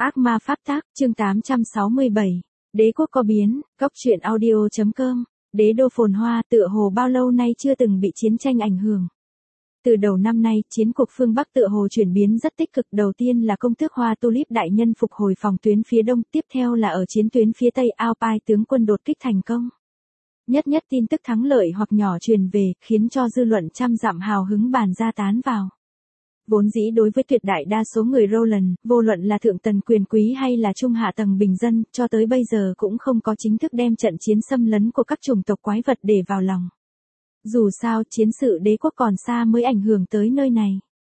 Ác ma pháp tác, chương 867. Đế quốc có biến, góc truyện audio.com. Đế đô phồn hoa tựa hồ bao lâu nay chưa từng bị chiến tranh ảnh hưởng. Từ đầu năm nay, chiến cuộc phương Bắc tựa hồ chuyển biến rất tích cực. Đầu tiên là công tước Hoa Tulip đại nhân phục hồi phòng tuyến phía đông, tiếp theo là ở chiến tuyến phía tây Alpine tướng quân đột kích thành công. Nhất tin tức thắng lợi hoặc nhỏ truyền về, khiến cho dư luận trăm dặm hào hứng bàn ra tán vào. Vốn dĩ đối với tuyệt đại đa số người Roland, vô luận là thượng tầng quyền quý hay là trung hạ tầng bình dân, cho tới bây giờ cũng không có chính thức đem trận chiến xâm lấn của các chủng tộc quái vật để vào lòng. Dù sao, chiến sự đế quốc còn xa mới ảnh hưởng tới nơi này.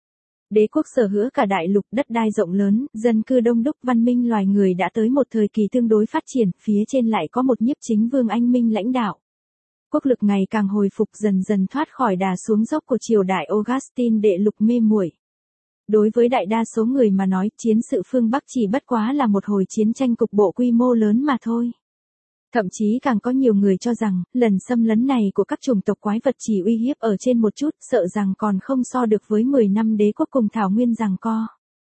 Đế quốc sở hữu cả đại lục, đất đai rộng lớn, dân cư đông đúc, văn minh loài người đã tới một thời kỳ tương đối phát triển, phía trên lại có một nhiếp chính vương anh minh lãnh đạo. Quốc lực ngày càng hồi phục, dần dần thoát khỏi đà xuống dốc của triều đại Augustine đệ lục mê muội. Đối với đại đa số người mà nói, chiến sự phương Bắc chỉ bất quá là một hồi chiến tranh cục bộ quy mô lớn mà thôi. Thậm chí càng có nhiều người cho rằng, lần xâm lấn này của các chủng tộc quái vật chỉ uy hiếp ở trên một chút, sợ rằng còn không so được với 10 năm đế quốc cùng thảo nguyên giằng co.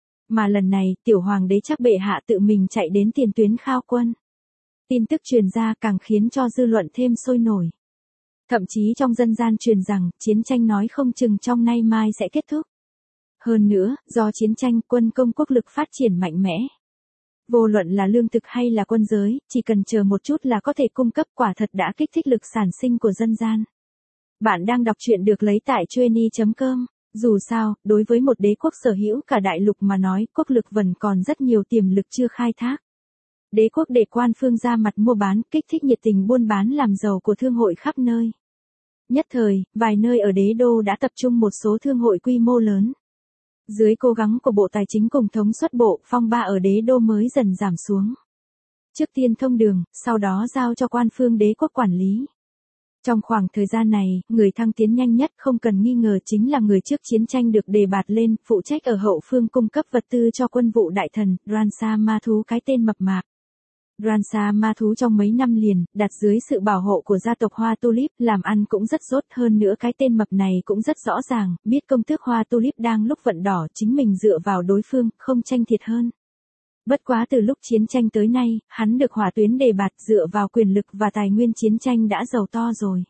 Mà lần này, tiểu hoàng đế chắc bệ hạ tự mình chạy đến tiền tuyến khao quân. Tin tức truyền ra càng khiến cho dư luận thêm sôi nổi. Thậm chí trong dân gian truyền rằng, chiến tranh nói không chừng trong nay mai sẽ kết thúc. Hơn nữa, do chiến tranh, quân công quốc lực phát triển mạnh mẽ. Vô luận là lương thực hay là quân giới, chỉ cần chờ một chút là có thể cung cấp, quả thật đã kích thích lực sản sinh của dân gian. Bạn đang đọc truyện được lấy tại Chueny.com. Dù sao, đối với một đế quốc sở hữu cả đại lục mà nói, quốc lực vẫn còn rất nhiều tiềm lực chưa khai thác. Đế quốc để quan phương ra mặt mua bán, kích thích nhiệt tình buôn bán làm giàu của thương hội khắp nơi. Nhất thời, vài nơi ở đế đô đã tập trung một số thương hội quy mô lớn. Dưới cố gắng của Bộ Tài chính cùng thống suất bộ, phong ba ở đế đô mới dần giảm xuống. Trước tiên thông đường, sau đó giao cho quan phương đế quốc quản lý. Trong khoảng thời gian này, người thăng tiến nhanh nhất không cần nghi ngờ chính là người trước chiến tranh được đề bạt lên, phụ trách ở hậu phương cung cấp vật tư cho quân vụ đại thần, Ransa Ma Thú, cái tên mập mạp. Ransa Ma Thú trong mấy năm liền, đặt dưới sự bảo hộ của gia tộc Hoa Tulip, làm ăn cũng rất tốt, hơn nữa cái tên mập này cũng rất rõ ràng, biết công tước Hoa Tulip đang lúc vận đỏ, chính mình dựa vào đối phương, không tranh thiệt hơn. Bất quá từ lúc chiến tranh tới nay, hắn được hỏa tuyến đề bạt, dựa vào quyền lực và tài nguyên chiến tranh đã giàu to rồi.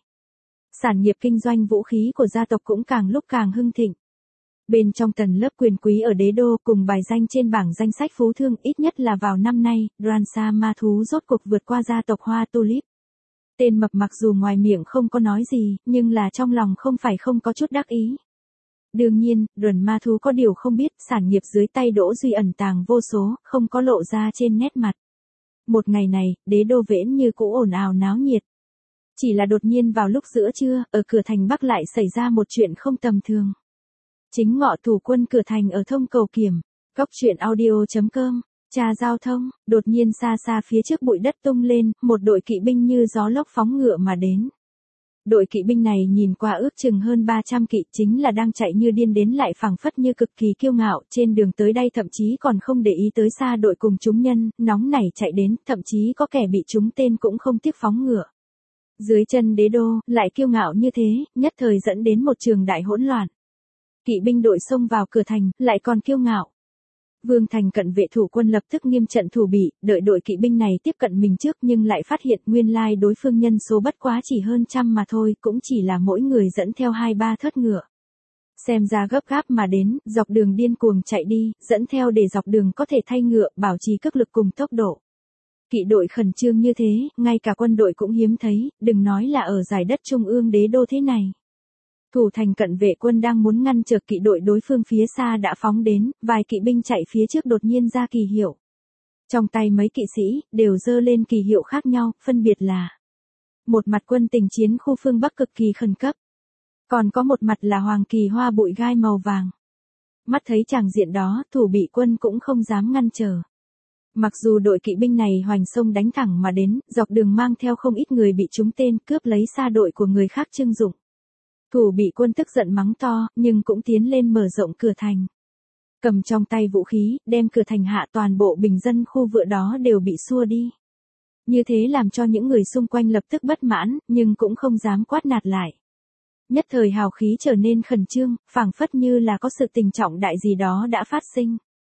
Sản nghiệp kinh doanh vũ khí của gia tộc cũng càng lúc càng hưng thịnh. Bên trong tầng lớp quyền quý ở đế đô cùng bài danh trên bảng danh sách phú thương, ít nhất là vào năm nay, Ransa Ma Thú rốt cuộc vượt qua gia tộc Hoa Tulip. Tên mập mặc dù ngoài miệng không có nói gì, nhưng là trong lòng không phải không có chút đắc ý. Đương nhiên, Run Ma Thú có điều không biết, sản nghiệp dưới tay Đỗ Duy ẩn tàng vô số, không có lộ ra trên nét mặt. Một ngày này, đế đô vẫn như cũ ồn ào náo nhiệt. Chỉ là đột nhiên vào lúc giữa trưa, ở cửa thành Bắc lại xảy ra một chuyện không tầm thường. Chính ngọ thủ quân cửa thành ở thông cầu Kiểm, góc truyện audio.com, tra giao thông, đột nhiên xa xa phía trước bụi đất tung lên, một đội kỵ binh như gió lốc phóng ngựa mà đến. Đội kỵ binh này nhìn qua ước chừng hơn 300 kỵ, chính là đang chạy như điên đến lại phảng phất như cực kỳ kiêu ngạo, trên đường tới đây thậm chí còn không để ý tới xa đội cùng chúng nhân, nóng nảy chạy đến, thậm chí có kẻ bị trúng tên cũng không tiếc phóng ngựa. Dưới chân đế đô, lại kiêu ngạo như thế, nhất thời dẫn đến một trường đại hỗn loạn. Kỵ binh đội xông vào cửa thành, lại còn kiêu ngạo. Vương thành cận vệ thủ quân lập tức nghiêm trận thủ bị, đợi đội kỵ binh này tiếp cận mình trước nhưng lại phát hiện nguyên lai đối phương nhân số bất quá chỉ hơn trăm mà thôi, cũng chỉ là mỗi người dẫn theo 2-3 thớt ngựa. Xem ra gấp gáp mà đến, dọc đường điên cuồng chạy đi, dẫn theo để dọc đường có thể thay ngựa, bảo trì cước lực cùng tốc độ. Kỵ đội khẩn trương như thế, ngay cả quân đội cũng hiếm thấy, đừng nói là ở giải đất trung ương đế đô thế này. Thủ thành cận vệ quân đang muốn ngăn trở kỵ đội đối phương phía xa đã phóng đến, vài kỵ binh chạy phía trước đột nhiên ra kỳ hiệu. Trong tay mấy kỵ sĩ, đều giơ lên kỳ hiệu khác nhau, phân biệt là một mặt quân tình chiến khu phương Bắc cực kỳ khẩn cấp. Còn có một mặt là hoàng kỳ hoa bụi gai màu vàng. Mắt thấy tràng diện đó, thủ bị quân cũng không dám ngăn trở. Mặc dù đội kỵ binh này hoành xông đánh thẳng mà đến, dọc đường mang theo không ít người bị trúng tên, cướp lấy xa đội của người khác trưng dụng. Thủ bị quân tức giận mắng to, nhưng cũng tiến lên mở rộng cửa thành. Cầm trong tay vũ khí, đem cửa thành hạ, toàn bộ bình dân khu vựa đó đều bị xua đi. Như thế làm cho những người xung quanh lập tức bất mãn, nhưng cũng không dám quát nạt lại. Nhất thời hào khí trở nên khẩn trương, phảng phất như là có sự tình trọng đại gì đó đã phát sinh.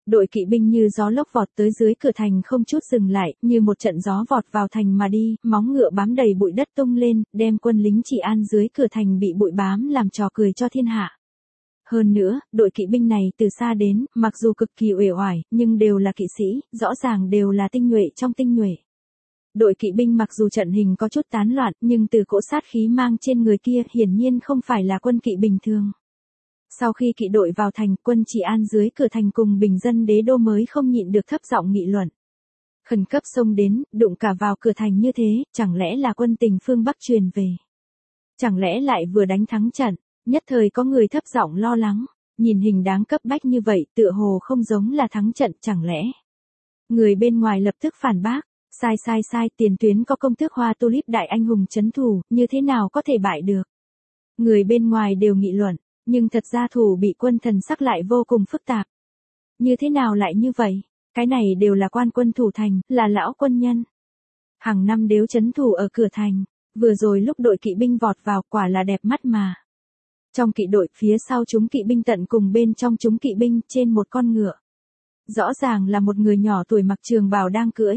Đội kỵ binh như gió lốc vọt tới dưới cửa thành không chút dừng lại, như một trận gió vọt vào thành mà đi, móng ngựa bám đầy bụi đất tung lên, đem quân lính Trị An dưới cửa thành bị bụi bám làm trò cười cho thiên hạ. Hơn nữa, đội kỵ binh này từ xa đến, mặc dù cực kỳ uể oải, nhưng đều là kỵ sĩ, rõ ràng đều là tinh nhuệ trong tinh nhuệ. Đội kỵ binh mặc dù trận hình có chút tán loạn, nhưng từ cỗ sát khí mang trên người kia hiển nhiên không phải là quân kỵ bình thường. Sau khi kỵ đội vào thành, quân Trị An dưới cửa thành cùng bình dân đế đô mới không nhịn được thấp giọng nghị luận. Khẩn cấp xông đến, đụng cả vào cửa thành như thế, chẳng lẽ là quân tình phương Bắc truyền về? Chẳng lẽ lại vừa đánh thắng trận? Nhất thời có người thấp giọng lo lắng, nhìn hình đáng cấp bách như vậy, tựa hồ không giống là thắng trận, chẳng lẽ? Người bên ngoài lập tức phản bác, sai, tiền tuyến có công tước Hoa Tulip đại anh hùng trấn thủ, như thế nào có thể bại được? Người bên ngoài đều nghị luận, nhưng thật ra thủ bị quân thần sắc lại vô cùng phức tạp. Như thế nào lại như vậy? Cái này đều là quan quân thủ thành, là lão quân nhân. Hàng năm đều trấn thủ ở cửa thành, vừa rồi lúc đội kỵ binh vọt vào quả là đẹp mắt mà. Trong kỵ đội, phía sau chúng kỵ binh tận cùng bên trong chúng kỵ binh trên một con ngựa. Rõ ràng là một người nhỏ tuổi mặc trường bào đang cưỡi.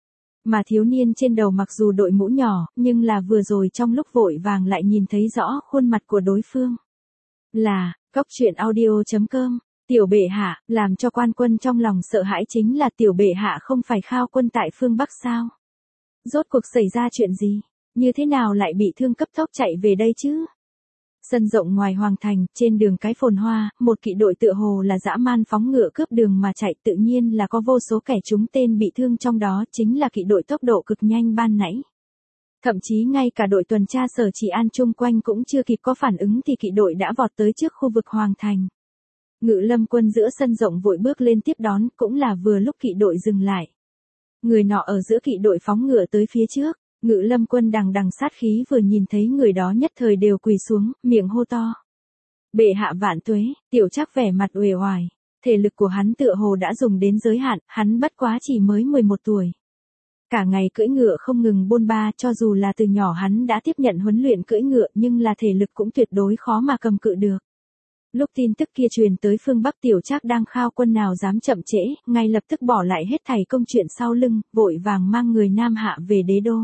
Mà thiếu niên trên đầu mặc dù đội mũ nhỏ, nhưng là vừa rồi trong lúc vội vàng lại nhìn thấy rõ khuôn mặt của đối phương. Là, goctruyện.audio.com, tiểu bệ hạ, làm cho quan quân trong lòng sợ hãi chính là tiểu bệ hạ không phải khao quân tại phương Bắc sao? Rốt cuộc xảy ra chuyện gì? Như thế nào lại bị thương cấp tốc chạy về đây chứ? Sân rộng ngoài hoàng thành, trên đường cái phồn hoa, một kỵ đội tựa hồ là dã man phóng ngựa cướp đường mà chạy, tự nhiên là có vô số kẻ trúng tên bị thương, trong đó chính là kỵ đội tốc độ cực nhanh ban nãy. Thậm chí ngay cả đội tuần tra Sở Trị An chung quanh cũng chưa kịp có phản ứng thì kỵ đội đã vọt tới trước khu vực hoàng thành. Ngự lâm quân giữa sân rộng vội bước lên tiếp đón, cũng là vừa lúc kỵ đội dừng lại. Người nọ ở giữa kỵ đội phóng ngựa tới phía trước. Ngự lâm quân đằng đằng sát khí vừa nhìn thấy người đó nhất thời đều quỳ xuống, miệng hô to. Bệ hạ vạn tuế, tiểu Trác vẻ mặt uể oải. Thể lực của hắn tựa hồ đã dùng đến giới hạn, hắn bất quá chỉ mới 11 tuổi. Cả ngày cưỡi ngựa không ngừng bôn ba, cho dù là từ nhỏ hắn đã tiếp nhận huấn luyện cưỡi ngựa nhưng là thể lực cũng tuyệt đối khó mà cầm cự được. Lúc tin tức kia truyền tới phương Bắc, tiểu Trác đang khao quân nào dám chậm trễ, ngay lập tức bỏ lại hết thảy công chuyện sau lưng, vội vàng mang người Nam Hạ về đế đô.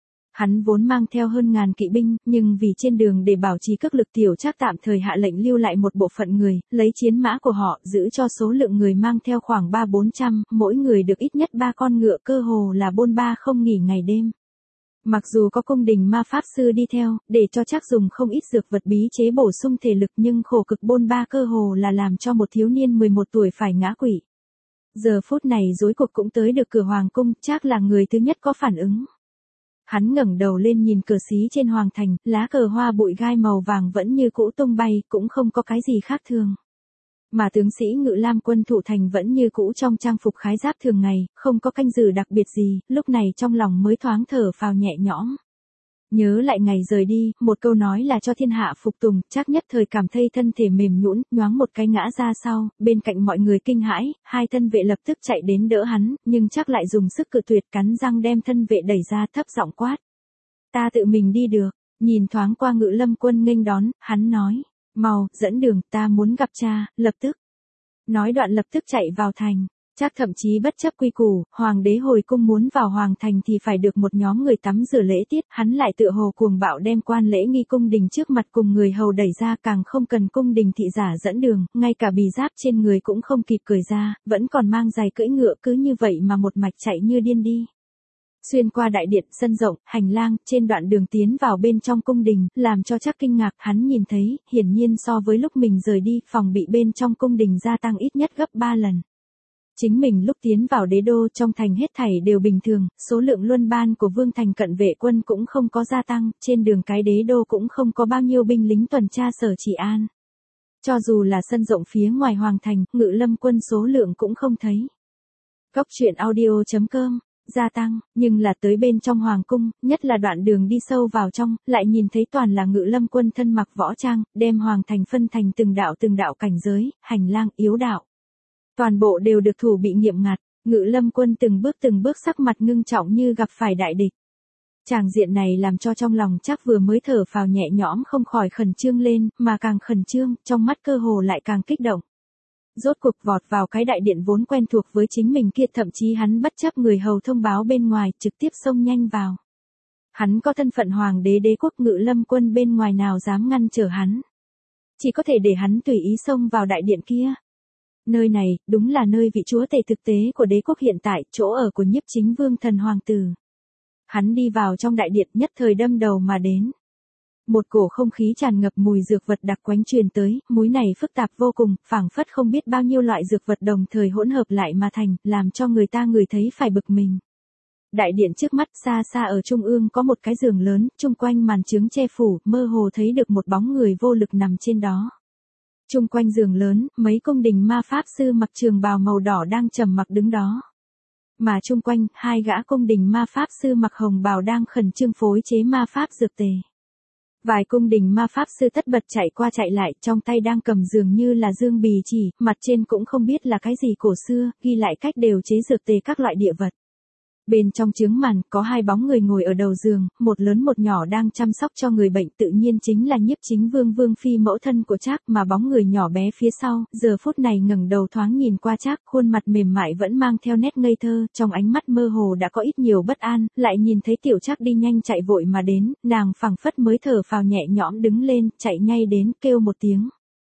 Hắn vốn mang theo hơn ngàn kỵ binh, nhưng vì trên đường để bảo trì cước lực, tiểu Trác tạm thời hạ lệnh lưu lại một bộ phận người, lấy chiến mã của họ, giữ cho số lượng người mang theo khoảng 300-400, mỗi người được ít nhất 3 con ngựa, cơ hồ là bôn ba không nghỉ ngày đêm. Mặc dù có cung đình ma pháp sư đi theo, để cho Trác dùng không ít dược vật bí chế bổ sung thể lực, nhưng khổ cực bôn ba cơ hồ là làm cho một thiếu niên 11 tuổi phải ngã quỵ. Giờ phút này rối cuộc cũng tới được cửa hoàng cung, Trác là người thứ nhất có phản ứng. Hắn ngẩng đầu lên nhìn cờ xí trên hoàng thành, lá cờ hoa bụi gai màu vàng vẫn như cũ tung bay, cũng không có cái gì khác thường. Mà tướng sĩ Ngự Lam quân thủ thành vẫn như cũ trong trang phục khái giáp thường ngày, không có canh giữ đặc biệt gì, lúc này trong lòng mới thoáng thở phào nhẹ nhõm. Nhớ lại ngày rời đi, một câu nói là cho thiên hạ phục tùng, Trác nhất thời cảm thấy thân thể mềm nhũn, nhoáng một cái ngã ra sau, bên cạnh mọi người kinh hãi, hai thân vệ lập tức chạy đến đỡ hắn, nhưng Trác lại dùng sức cự tuyệt, cắn răng đem thân vệ đẩy ra, thấp giọng quát. Ta tự mình đi được. Nhìn thoáng qua Ngự Lâm quân nghênh đón, hắn nói, mau, dẫn đường, ta muốn gặp cha, lập tức. Nói đoạn lập tức chạy vào thành. Trác thậm chí bất chấp quy củ, hoàng đế hồi cung muốn vào hoàng thành thì phải được một nhóm người tắm rửa lễ tiết, hắn lại tựa hồ cuồng bạo đem quan lễ nghi cung đình trước mặt cùng người hầu đẩy ra, càng không cần cung đình thị giả dẫn đường, ngay cả bì giáp trên người cũng không kịp cởi ra, vẫn còn mang giày cưỡi ngựa, cứ như vậy mà một mạch chạy như điên đi. Xuyên qua đại điện, sân rộng, hành lang, trên đoạn đường tiến vào bên trong cung đình, làm cho Trác kinh ngạc, hắn nhìn thấy, hiển nhiên so với lúc mình rời đi, phòng bị bên trong cung đình gia tăng ít nhất gấp 3 lần. Chính mình lúc tiến vào đế đô, trong thành hết thảy đều bình thường, số lượng luân ban của vương thành cận vệ quân cũng không có gia tăng, trên đường cái đế đô cũng không có bao nhiêu binh lính tuần tra Sở Trị An. Cho dù là sân rộng phía ngoài hoàng thành, Ngự Lâm quân số lượng cũng không thấy. Goctruyện.audio.com gia tăng, nhưng là tới bên trong hoàng cung, nhất là đoạn đường đi sâu vào trong, lại nhìn thấy toàn là Ngự Lâm quân thân mặc võ trang, đem hoàng thành phân thành từng đạo cảnh giới, hành lang, yếu đạo. Toàn bộ đều được thủ bị nghiêm ngặt, Ngự Lâm quân từng bước sắc mặt ngưng trọng như gặp phải đại địch. Tràng diện này làm cho trong lòng Trác vừa mới thở phào nhẹ nhõm không khỏi khẩn trương lên, mà càng khẩn trương, trong mắt cơ hồ lại càng kích động. Rốt cuộc vọt vào cái đại điện vốn quen thuộc với chính mình kia, thậm chí hắn bất chấp người hầu thông báo bên ngoài, trực tiếp xông nhanh vào. Hắn có thân phận hoàng đế đế quốc, ngự lâm quân bên ngoài nào dám ngăn trở hắn. Chỉ có thể để hắn tùy ý xông vào đại điện kia. Nơi này, đúng là nơi vị chúa tể thực tế của đế quốc hiện tại, chỗ ở của Nhiếp Chính Vương Thần Hoàng Tử. Hắn đi vào trong đại điện, nhất thời đâm đầu mà đến. Một cổ không khí tràn ngập mùi dược vật đặc quánh truyền tới, mùi này phức tạp vô cùng, phảng phất không biết bao nhiêu loại dược vật đồng thời hỗn hợp lại mà thành, làm cho người ta ngửi thấy phải bực mình. Đại điện trước mắt, xa xa ở trung ương có một cái giường lớn, chung quanh màn chướng che phủ, mơ hồ thấy được một bóng người vô lực nằm trên đó. Chung quanh giường lớn, mấy cung đình ma pháp sư mặc trường bào màu đỏ đang trầm mặc đứng đó. Mà chung quanh, hai gã cung đình ma pháp sư mặc hồng bào đang khẩn trương phối chế ma pháp dược tề. Vài cung đình ma pháp sư tất bật chạy qua chạy lại, trong tay đang cầm dường như là dương bì chỉ, mặt trên cũng không biết là cái gì cổ xưa, ghi lại cách đều chế dược tề các loại địa vật. Bên trong chướng màn, có hai bóng người ngồi ở đầu giường, một lớn một nhỏ đang chăm sóc cho người bệnh, tự nhiên chính là Nhiếp Chính Vương Vương Phi mẫu thân của Trác, mà bóng người nhỏ bé phía sau, giờ phút này ngẩng đầu thoáng nhìn qua Trác, khuôn mặt mềm mại vẫn mang theo nét ngây thơ, trong ánh mắt mơ hồ đã có ít nhiều bất an, lại nhìn thấy tiểu Trác đi nhanh chạy vội mà đến, nàng phảng phất mới thở phào nhẹ nhõm đứng lên, chạy ngay đến, kêu một tiếng.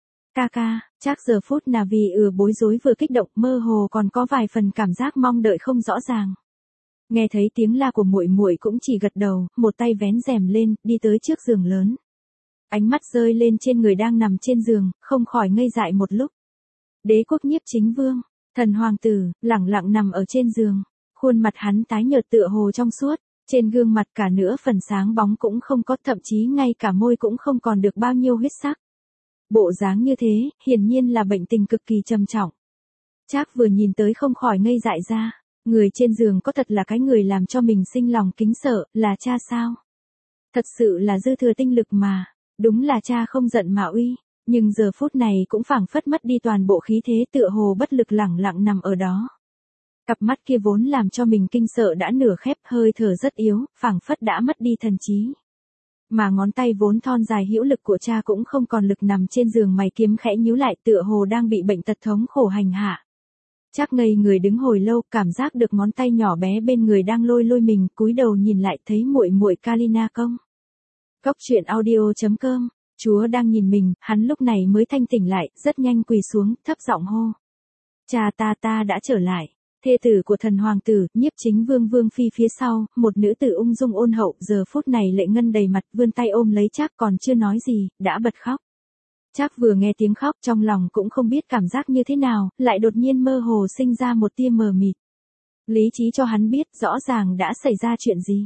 Ca ca. Trác giờ phút nào vì bối rối vừa kích động, mơ hồ còn có vài phần cảm giác mong đợi không rõ ràng. Nghe thấy tiếng la của muội muội cũng chỉ gật đầu, một tay vén rèm lên, đi tới trước giường lớn. Ánh mắt rơi lên trên người đang nằm trên giường, không khỏi ngây dại một lúc. Đế quốc Nhiếp Chính Vương, Thần Hoàng Tử, lẳng lặng nằm ở trên giường. Khuôn mặt hắn tái nhợt tựa hồ trong suốt, trên gương mặt cả nửa phần sáng bóng cũng không có, thậm chí ngay cả môi cũng không còn được bao nhiêu huyết sắc. Bộ dáng như thế, hiển nhiên là bệnh tình cực kỳ trầm trọng. Trác vừa nhìn tới không khỏi ngây dại ra. Người trên giường có thật là cái người làm cho mình sinh lòng kính sợ, là cha sao? Thật sự là dư thừa tinh lực mà, đúng là cha không giận mà uy, nhưng giờ phút này cũng phảng phất mất đi toàn bộ khí thế, tựa hồ bất lực lẳng lặng nằm ở đó. Cặp mắt kia vốn làm cho mình kinh sợ đã nửa khép, hơi thở rất yếu, phảng phất đã mất đi thần trí. Mà ngón tay vốn thon dài hữu lực của cha cũng không còn lực, nằm trên giường mày kiếm khẽ nhíu lại, tựa hồ đang bị bệnh tật thống khổ hành hạ. Trác ngây người đứng hồi lâu, cảm giác được ngón tay nhỏ bé bên người đang lôi lôi mình, cúi đầu nhìn lại thấy muội muội Kalina công. Cốc truyện audio.com, Chúa đang nhìn mình, hắn lúc này mới thanh tỉnh lại, rất nhanh quỳ xuống, thấp giọng hô. Cha ta đã trở lại. Thê tử của Thần Hoàng Tử, Nhiếp Chính Vương Vương Phi phía sau, một nữ tử ung dung ôn hậu, giờ phút này lệ ngân đầy mặt, vươn tay ôm lấy Trác, còn chưa nói gì, đã bật khóc. Trác vừa nghe tiếng khóc trong lòng cũng không biết cảm giác như thế nào, lại đột nhiên mơ hồ sinh ra một tia mờ mịt. Lý trí cho hắn biết rõ ràng đã xảy ra chuyện gì.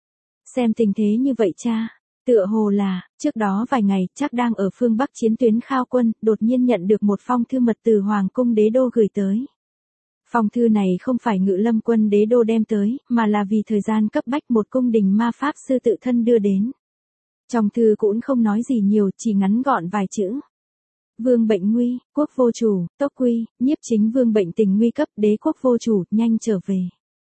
Xem tình thế như vậy cha, tựa hồ là, trước đó vài ngày, Trác đang ở phương Bắc chiến tuyến khao quân, đột nhiên nhận được một phong thư mật từ Hoàng cung đế đô gửi tới. Phong thư này không phải ngự lâm quân đế đô đem tới, mà là vì thời gian cấp bách một cung đình ma pháp sư tự thân đưa đến. Trong thư cũng không nói gì nhiều, chỉ ngắn gọn vài chữ. Vương bệnh nguy, quốc vô chủ, tốc quy, Nhiếp Chính Vương bệnh tình nguy cấp, đế quốc vô chủ, nhanh trở về.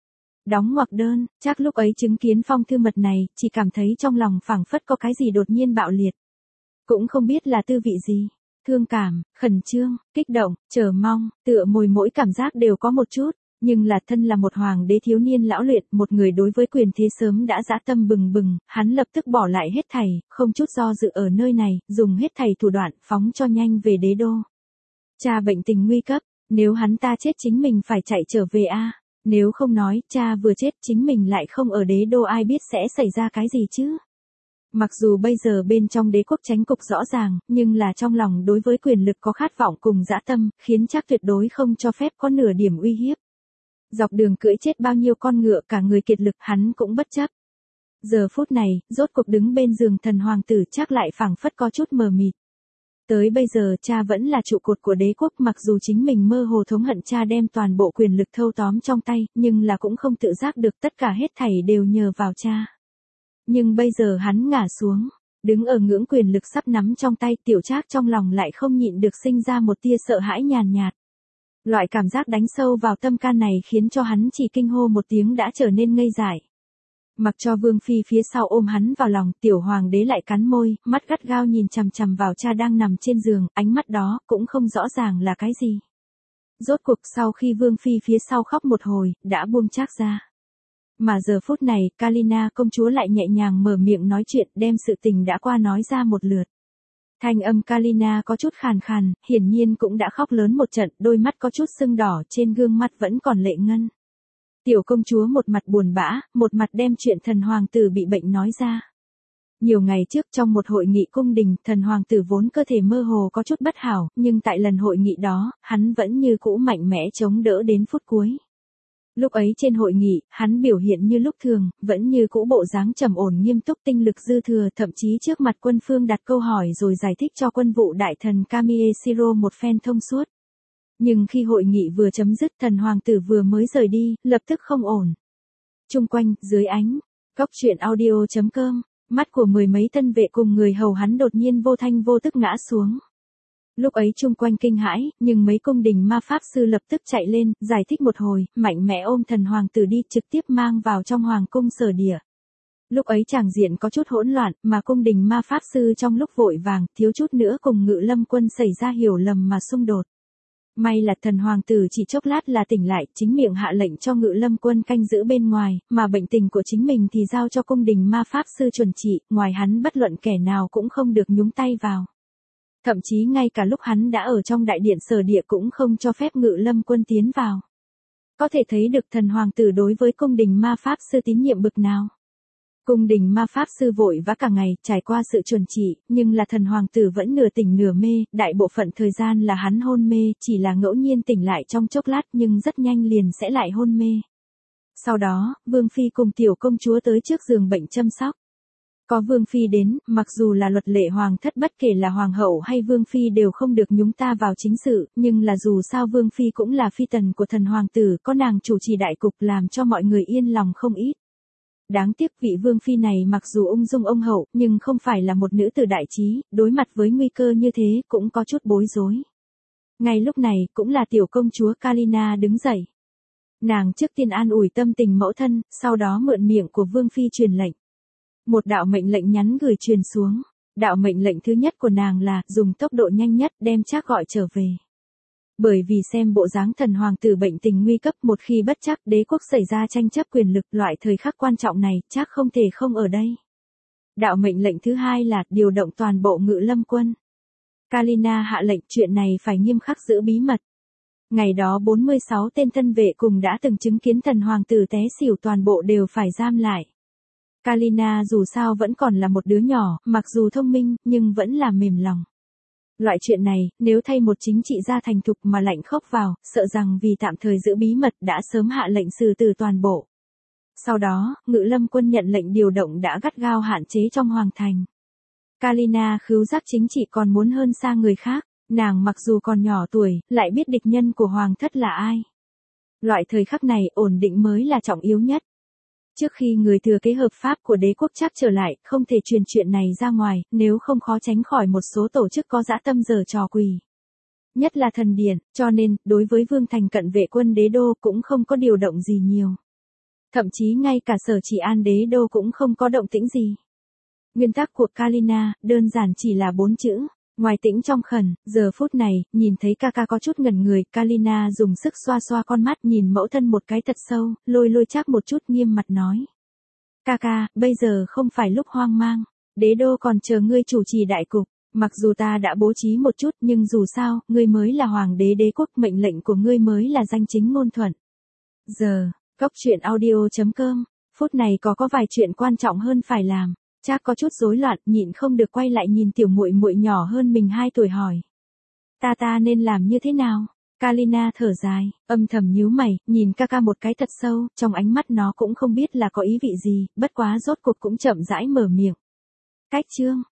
Đóng ngoặc đơn, Trác lúc ấy chứng kiến phong thư mật này, chỉ cảm thấy trong lòng phảng phất có cái gì đột nhiên bạo liệt. Cũng không biết là tư vị gì. Thương cảm, khẩn trương, kích động, chờ mong, tựa mỗi cảm giác đều có một chút. Nhưng là thân là một hoàng đế thiếu niên lão luyện, một người đối với quyền thế sớm đã dã tâm bừng bừng, hắn lập tức bỏ lại hết thảy, không chút do dự ở nơi này, dùng hết thảy thủ đoạn, phóng cho nhanh về đế đô. Cha bệnh tình nguy cấp, nếu hắn ta chết chính mình phải chạy trở về a. Nếu không nói, cha vừa chết chính mình lại không ở đế đô, ai biết sẽ xảy ra cái gì chứ. Mặc dù bây giờ bên trong đế quốc chánh cục rõ ràng, nhưng là trong lòng đối với quyền lực có khát vọng cùng dã tâm, khiến Trác tuyệt đối không cho phép có nửa điểm uy hiếp. Dọc đường cưỡi chết bao nhiêu con ngựa, cả người kiệt lực, hắn cũng bất chấp. Giờ phút này, rốt cuộc đứng bên giường Thần Hoàng Tử, Trác lại phảng phất có chút mờ mịt. Tới bây giờ cha vẫn là trụ cột của đế quốc, mặc dù chính mình mơ hồ thống hận cha đem toàn bộ quyền lực thâu tóm trong tay, nhưng là cũng không tự giác được tất cả hết thảy đều nhờ vào cha. Nhưng bây giờ hắn ngả xuống, đứng ở ngưỡng quyền lực sắp nắm trong tay, tiểu Trác trong lòng lại không nhịn được sinh ra một tia sợ hãi nhàn nhạt. Loại cảm giác đánh sâu vào tâm can này khiến cho hắn chỉ kinh hô một tiếng đã trở nên ngây dại. Mặc cho Vương Phi phía sau ôm hắn vào lòng, tiểu hoàng đế lại cắn môi, mắt gắt gao nhìn chằm chằm vào cha đang nằm trên giường, ánh mắt đó cũng không rõ ràng là cái gì. Rốt cuộc sau khi Vương Phi phía sau khóc một hồi, đã buông Trác ra. Mà giờ phút này, Kalina công chúa lại nhẹ nhàng mở miệng nói chuyện, đem sự tình đã qua nói ra một lượt. Thanh âm Kalina có chút khàn khàn, hiển nhiên cũng đã khóc lớn một trận, đôi mắt có chút sưng đỏ, trên gương mặt vẫn còn lệ ngân. Tiểu công chúa một mặt buồn bã, một mặt đem chuyện thần hoàng tử bị bệnh nói ra. Nhiều ngày trước trong một hội nghị cung đình, thần hoàng tử vốn cơ thể mơ hồ có chút bất hảo, nhưng tại lần hội nghị đó, hắn vẫn như cũ mạnh mẽ chống đỡ đến phút cuối. Lúc ấy trên hội nghị, hắn biểu hiện như lúc thường, vẫn như cũ bộ dáng trầm ổn nghiêm túc, tinh lực dư thừa, thậm chí trước mặt quân phương đặt câu hỏi rồi giải thích cho quân vụ đại thần Kamieshiro một phen thông suốt. Nhưng khi hội nghị vừa chấm dứt, thần hoàng tử vừa mới rời đi, lập tức không ổn. Chung quanh, dưới ánh, góc truyện audio.com, mắt của mười mấy tân vệ cùng người hầu hắn đột nhiên vô thanh vô tức ngã xuống. Lúc ấy chung quanh kinh hãi, nhưng mấy cung đình ma pháp sư lập tức chạy lên, giải thích một hồi, mạnh mẽ ôm thần hoàng tử đi, trực tiếp mang vào trong hoàng cung sở địa. Lúc ấy tràng diện có chút hỗn loạn, mà cung đình ma pháp sư trong lúc vội vàng, thiếu chút nữa cùng Ngự Lâm quân xảy ra hiểu lầm mà xung đột. May là thần hoàng tử chỉ chốc lát là tỉnh lại, chính miệng hạ lệnh cho Ngự Lâm quân canh giữ bên ngoài, mà bệnh tình của chính mình thì giao cho cung đình ma pháp sư chuẩn trị, ngoài hắn bất luận kẻ nào cũng không được nhúng tay vào. Thậm chí ngay cả lúc hắn đã ở trong đại điện sở địa cũng không cho phép Ngự Lâm quân tiến vào. Có thể thấy được thần hoàng tử đối với cung đình ma pháp sư tín nhiệm bực nào. Cung đình ma pháp sư vội vã cả ngày, trải qua sự chuẩn trị, nhưng là thần hoàng tử vẫn nửa tỉnh nửa mê, đại bộ phận thời gian là hắn hôn mê, chỉ là ngẫu nhiên tỉnh lại trong chốc lát nhưng rất nhanh liền sẽ lại hôn mê. Sau đó, Vương Phi cùng tiểu công chúa tới trước giường bệnh chăm sóc. Có Vương Phi đến, mặc dù là luật lệ hoàng thất bất kể là hoàng hậu hay Vương Phi đều không được nhúng ta vào chính sự, nhưng là dù sao Vương Phi cũng là phi tần của thần hoàng tử, có nàng chủ trì đại cục làm cho mọi người yên lòng không ít. Đáng tiếc vị Vương Phi này mặc dù ung dung ông hậu, nhưng không phải là một nữ tử đại trí, đối mặt với nguy cơ như thế cũng có chút bối rối. Ngay lúc này, cũng là tiểu công chúa Kalina đứng dậy. Nàng trước tiên an ủi tâm tình mẫu thân, sau đó mượn miệng của Vương Phi truyền lệnh. Một đạo mệnh lệnh nhắn gửi truyền xuống. Đạo mệnh lệnh thứ nhất của nàng là dùng tốc độ nhanh nhất đem Trác gọi trở về. Bởi vì xem bộ dáng thần hoàng tử bệnh tình nguy cấp, một khi bất trắc đế quốc xảy ra tranh chấp quyền lực, loại thời khắc quan trọng này, Trác không thể không ở đây. Đạo mệnh lệnh thứ hai là điều động toàn bộ Ngự Lâm quân. Kalina hạ lệnh chuyện này phải nghiêm khắc giữ bí mật. Ngày đó 46 tên thân vệ cùng đã từng chứng kiến thần hoàng tử té xỉu toàn bộ đều phải giam lại. Kalina dù sao vẫn còn là một đứa nhỏ, mặc dù thông minh, nhưng vẫn là mềm lòng. Loại chuyện này, nếu thay một chính trị gia thành thục mà lạnh khốc vào, sợ rằng vì tạm thời giữ bí mật đã sớm hạ lệnh xử tử toàn bộ. Sau đó, Ngự Lâm quân nhận lệnh điều động đã gắt gao hạn chế trong hoàng thành. Kalina khứu giác chính trị còn muốn hơn xa người khác, nàng mặc dù còn nhỏ tuổi, lại biết địch nhân của hoàng thất là ai. Loại thời khắc này ổn định mới là trọng yếu nhất. Trước khi người thừa kế hợp pháp của đế quốc Trác trở lại, không thể truyền chuyện này ra ngoài, nếu không khó tránh khỏi một số tổ chức có dã tâm giở trò quỷ. Nhất là thần điện, cho nên, đối với Vương Thành cận vệ quân đế đô cũng không có điều động gì nhiều. Thậm chí ngay cả Sở Chỉ An đế đô cũng không có động tĩnh gì. Nguyên tắc của Kalina, đơn giản chỉ là 4 chữ. Ngoài tĩnh trong khẩn, giờ phút này, nhìn thấy ca có chút ngẩn người, Kalina dùng sức xoa xoa con mắt nhìn mẫu thân một cái thật sâu, lôi Trác một chút nghiêm mặt nói. Ca, bây giờ không phải lúc hoang mang, đế đô còn chờ ngươi chủ trì đại cục, mặc dù ta đã bố trí một chút nhưng dù sao, ngươi mới là hoàng đế đế quốc, mệnh lệnh của ngươi mới là danh chính ngôn thuận. Giờ, góc truyện audio.com, phút này có vài chuyện quan trọng hơn phải làm. Trác có chút rối loạn, nhịn không được quay lại nhìn tiểu muội muội nhỏ hơn mình 2 tuổi hỏi. Ta nên làm như thế nào? Kalina thở dài, âm thầm nhíu mày, nhìn ca một cái thật sâu, trong ánh mắt nó cũng không biết là có ý vị gì, bất quá rốt cuộc cũng chậm rãi mở miệng. Cách chương,